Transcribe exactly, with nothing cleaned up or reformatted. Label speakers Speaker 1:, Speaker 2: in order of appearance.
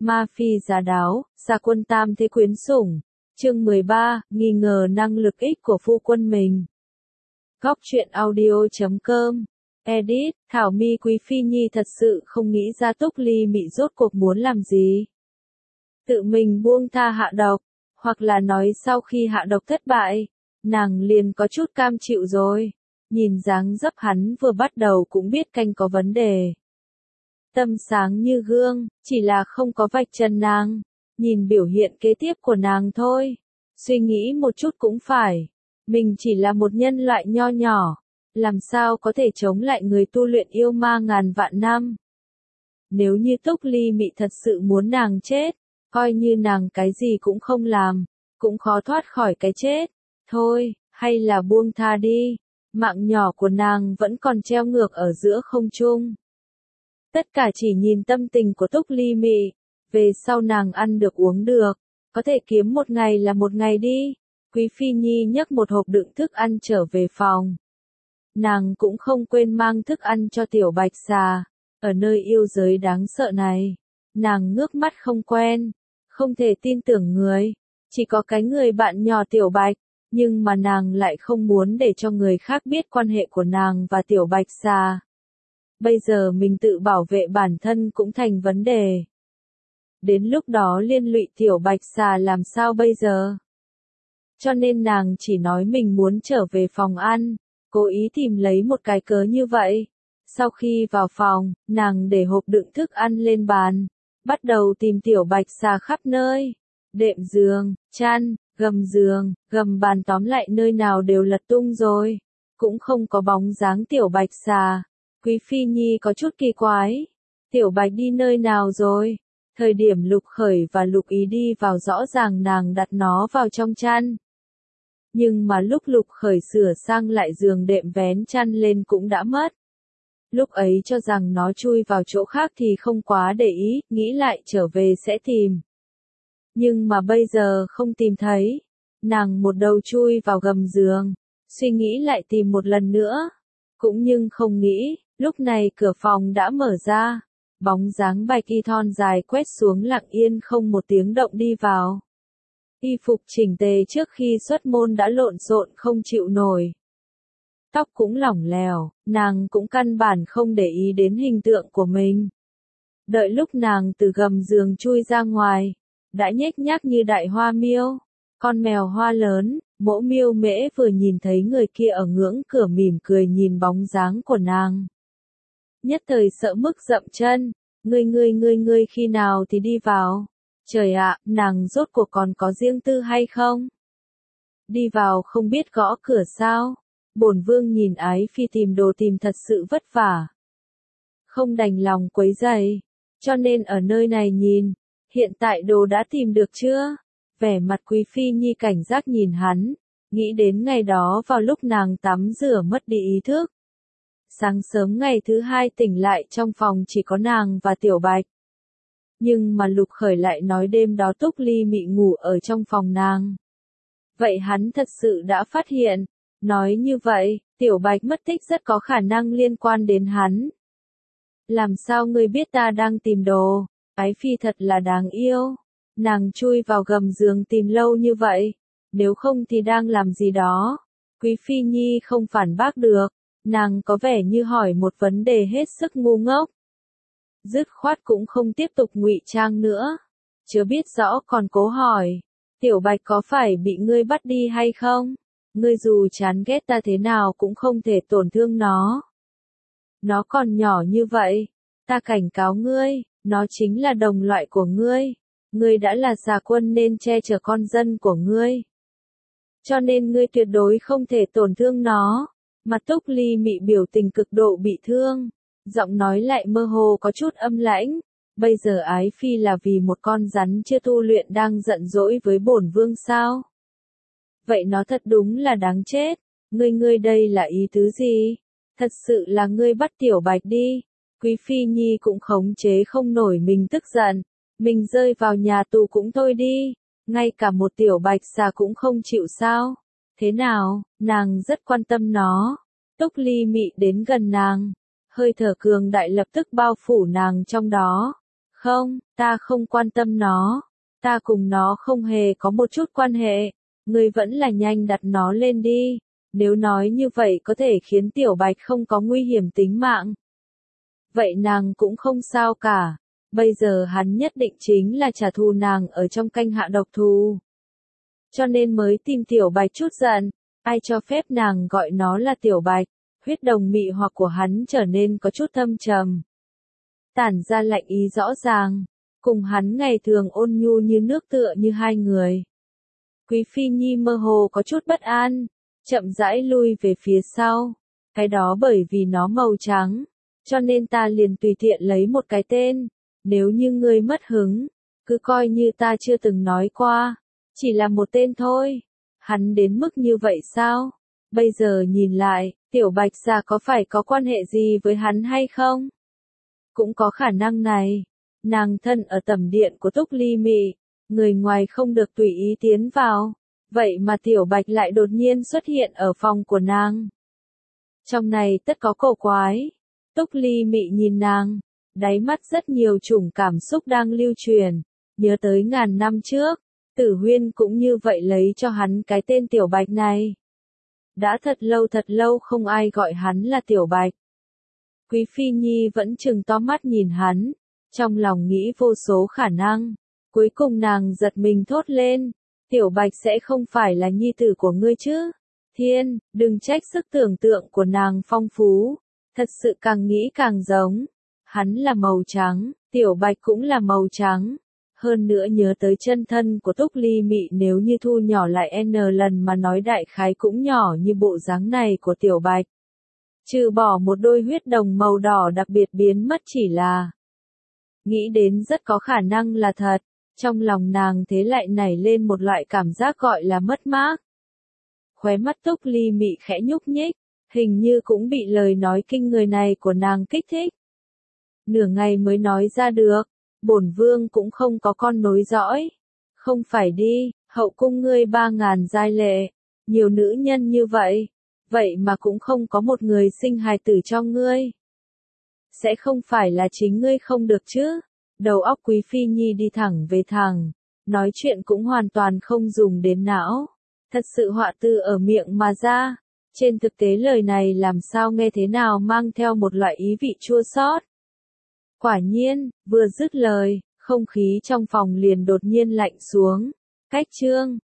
Speaker 1: Ma phi giá đáo, gia quân tam thế quyến sủng. Chương mười ba, nghi ngờ năng lực ích của phu quân mình. Góc truyện audio chấm com. Edit, Thảo My Quý Phi Nhi thật sự không nghĩ ra Túc Ly Mị rốt cuộc muốn làm gì. Tự mình buông tha hạ độc, hoặc là nói sau khi hạ độc thất bại, nàng liền có chút cam chịu rồi. Nhìn dáng dấp hắn vừa bắt đầu cũng biết canh có vấn đề. Tâm sáng như gương, chỉ là không có vạch trần nàng. Nhìn biểu hiện kế tiếp của nàng thôi. Suy nghĩ một chút cũng phải. Mình chỉ là một nhân loại nho nhỏ. Làm sao có thể chống lại người tu luyện yêu ma ngàn vạn năm. Nếu như Túc Ly Mị thật sự muốn nàng chết, coi như nàng cái gì cũng không làm, cũng khó thoát khỏi cái chết. Thôi, hay là buông tha đi. Mạng nhỏ của nàng vẫn còn treo ngược ở giữa không trung. Tất cả chỉ nhìn tâm tình của Túc Ly Mị. Về sau nàng ăn được uống được, có thể kiếm một ngày là một ngày đi. Quý Phi Nhi nhấc một hộp đựng thức ăn trở về phòng. Nàng cũng không quên mang thức ăn cho tiểu bạch xà. Ở nơi yêu giới đáng sợ này, nàng ngước mắt không quen, không thể tin tưởng người. Chỉ có cái người bạn nhỏ tiểu bạch, nhưng mà nàng lại không muốn để cho người khác biết quan hệ của nàng và tiểu bạch xà. Bây giờ mình tự bảo vệ bản thân cũng thành vấn đề. Đến lúc đó liên lụy tiểu bạch xà làm sao bây giờ? Cho nên nàng chỉ nói mình muốn trở về phòng ăn, cố ý tìm lấy một cái cớ như vậy. Sau khi vào phòng, nàng để hộp đựng thức ăn lên bàn, bắt đầu tìm tiểu bạch xà khắp nơi. Đệm giường, chăn, gầm giường, gầm bàn, tóm lại nơi nào đều lật tung rồi. Cũng không có bóng dáng tiểu bạch xà. Quý Phi Nhi có chút kỳ quái. Tiểu bạch đi nơi nào rồi? Thời điểm Lục Khởi và Lục Ý đi vào rõ ràng nàng đặt nó vào trong chăn. Nhưng mà lúc Lục Khởi sửa sang lại giường đệm vén chăn lên cũng đã mất. Lúc ấy cho rằng nó chui vào chỗ khác thì không quá để ý, nghĩ lại trở về sẽ tìm. Nhưng mà bây giờ không tìm thấy. Nàng một đầu chui vào gầm giường, suy nghĩ lại tìm một lần nữa. Cũng nhưng không nghĩ, lúc này cửa phòng đã mở ra. Bóng dáng bạch y thon dài quét xuống lặng yên không một tiếng động đi vào. Y phục chỉnh tề trước khi xuất môn đã lộn xộn không chịu nổi. Tóc cũng lỏng lẻo, nàng cũng căn bản không để ý đến hình tượng của mình. Đợi lúc nàng từ gầm giường chui ra ngoài, đã nhếch nhác như đại hoa miêu, con mèo hoa lớn. Mỗ Miêu Mễ vừa nhìn thấy người kia ở ngưỡng cửa mỉm cười nhìn bóng dáng của nàng. Nhất thời sợ mức dậm chân, ngươi ngươi ngươi ngươi khi nào thì đi vào? Trời ạ, nàng rốt cuộc còn có riêng tư hay không? Đi vào không biết gõ cửa sao? Bổn vương nhìn Ái Phi tìm đồ tìm thật sự vất vả. Không đành lòng quấy rầy, cho nên ở nơi này nhìn, hiện tại đồ đã tìm được chưa? Vẻ mặt Quý Phi Nhi cảnh giác nhìn hắn, nghĩ đến ngày đó vào lúc nàng tắm rửa mất đi ý thức. Sáng sớm ngày thứ hai tỉnh lại trong phòng chỉ có nàng và tiểu bạch. Nhưng mà Lục Khởi lại nói đêm đó Túc Ly Mị ngủ ở trong phòng nàng. Vậy hắn thật sự đã phát hiện. Nói như vậy, tiểu bạch mất tích rất có khả năng liên quan đến hắn. Làm sao ngươi biết ta đang tìm đồ? Ái Phi thật là đáng yêu. Nàng chui vào gầm giường tìm lâu như vậy. Nếu không thì đang làm gì đó? Quý Phi Nhi không phản bác được. Nàng có vẻ như hỏi một vấn đề hết sức ngu ngốc. Dứt khoát cũng không tiếp tục ngụy trang nữa. Chưa biết rõ còn cố hỏi. Tiểu bạch có phải bị ngươi bắt đi hay không? Ngươi dù chán ghét ta thế nào cũng không thể tổn thương nó. Nó còn nhỏ như vậy. Ta cảnh cáo ngươi, nó chính là đồng loại của ngươi. Ngươi đã là xà quân nên che chở con dân của ngươi. Cho nên ngươi tuyệt đối không thể tổn thương nó. Mặt Túc Ly Mị biểu tình cực độ bị thương. Giọng nói lại mơ hồ có chút âm lãnh. Bây giờ Ái Phi là vì một con rắn chưa tu luyện đang giận dỗi với bổn vương sao? Vậy nó thật đúng là đáng chết. Ngươi ngươi đây là ý tứ gì? Thật sự là ngươi bắt tiểu bạch đi. Quý Phi Nhi cũng khống chế không nổi mình tức giận. Mình rơi vào nhà tù cũng thôi đi. Ngay cả một tiểu bạch xà cũng không chịu sao? Thế nào, nàng rất quan tâm nó. Túc Ly Mị đến gần nàng. Hơi thở cường đại lập tức bao phủ nàng trong đó. Không, ta không quan tâm nó. Ta cùng nó không hề có một chút quan hệ. Ngươi vẫn là nhanh đặt nó lên đi. Nếu nói như vậy có thể khiến Tiểu Bạch không có nguy hiểm tính mạng. Vậy nàng cũng không sao cả. Bây giờ hắn nhất định chính là trả thù nàng ở trong canh hạ độc thù. Cho nên mới tìm Tiểu Bạch chút giận. Ai cho phép nàng gọi nó là Tiểu Bạch. Huyết đồng mị hoặc của hắn trở nên có chút thâm trầm. Tản ra lạnh ý rõ ràng. Cùng hắn ngày thường ôn nhu như nước tựa như hai người. Quý Phi Nhi mơ hồ có chút bất an. Chậm rãi lui về phía sau. Cái đó bởi vì nó màu trắng. Cho nên ta liền tùy tiện lấy một cái tên. Nếu như ngươi mất hứng. Cứ coi như ta chưa từng nói qua. Chỉ là một tên thôi. Hắn đến mức như vậy sao? Bây giờ nhìn lại, Tiểu Bạch già có phải có quan hệ gì với hắn hay không? Cũng có khả năng này. Nàng thân ở tầm điện của Túc Ly Mị. Người ngoài không được tùy ý tiến vào. Vậy mà Tiểu Bạch lại đột nhiên xuất hiện ở phòng của nàng. Trong này tất có cổ quái. Túc Ly Mị nhìn nàng. Đáy mắt rất nhiều chủng cảm xúc đang lưu truyền. Nhớ tới ngàn năm trước. Tử Huyên cũng như vậy lấy cho hắn cái tên Tiểu Bạch này. Đã thật lâu thật lâu không ai gọi hắn là Tiểu Bạch. Quý Phi Nhi vẫn trừng to mắt nhìn hắn. Trong lòng nghĩ vô số khả năng. Cuối cùng nàng giật mình thốt lên. Tiểu Bạch sẽ không phải là nhi tử của ngươi chứ? Thiên, đừng trách sức tưởng tượng của nàng phong phú. Thật sự càng nghĩ càng giống. Hắn là màu trắng, Tiểu Bạch cũng là màu trắng. Hơn nữa nhớ tới chân thân của Túc Ly Mị nếu như thu nhỏ lại n lần mà nói đại khái cũng nhỏ như bộ dáng này của Tiểu Bạch. Trừ bỏ một đôi huyết đồng màu đỏ đặc biệt biến mất chỉ là. Nghĩ đến rất có khả năng là thật. Trong lòng nàng thế lại nảy lên một loại cảm giác gọi là mất mát. Khóe mắt Túc Ly Mị khẽ nhúc nhích. Hình như cũng bị lời nói kinh người này của nàng kích thích. Nửa ngày mới nói ra được. Bổn vương cũng không có con nối dõi. Không phải đi, hậu cung ngươi ba ngàn giai lệ. Nhiều nữ nhân như vậy. Vậy mà cũng không có một người sinh hài tử cho ngươi. Sẽ không phải là chính ngươi không được chứ. Đầu óc Quý Phi Nhi đi thẳng về thẳng. Nói chuyện cũng hoàn toàn không dùng đến não. Thật sự họa tư ở miệng mà ra. Trên thực tế lời này làm sao nghe thế nào mang theo một loại ý vị chua xót. Quả nhiên, vừa dứt lời, không khí trong phòng liền đột nhiên lạnh xuống. Cách chương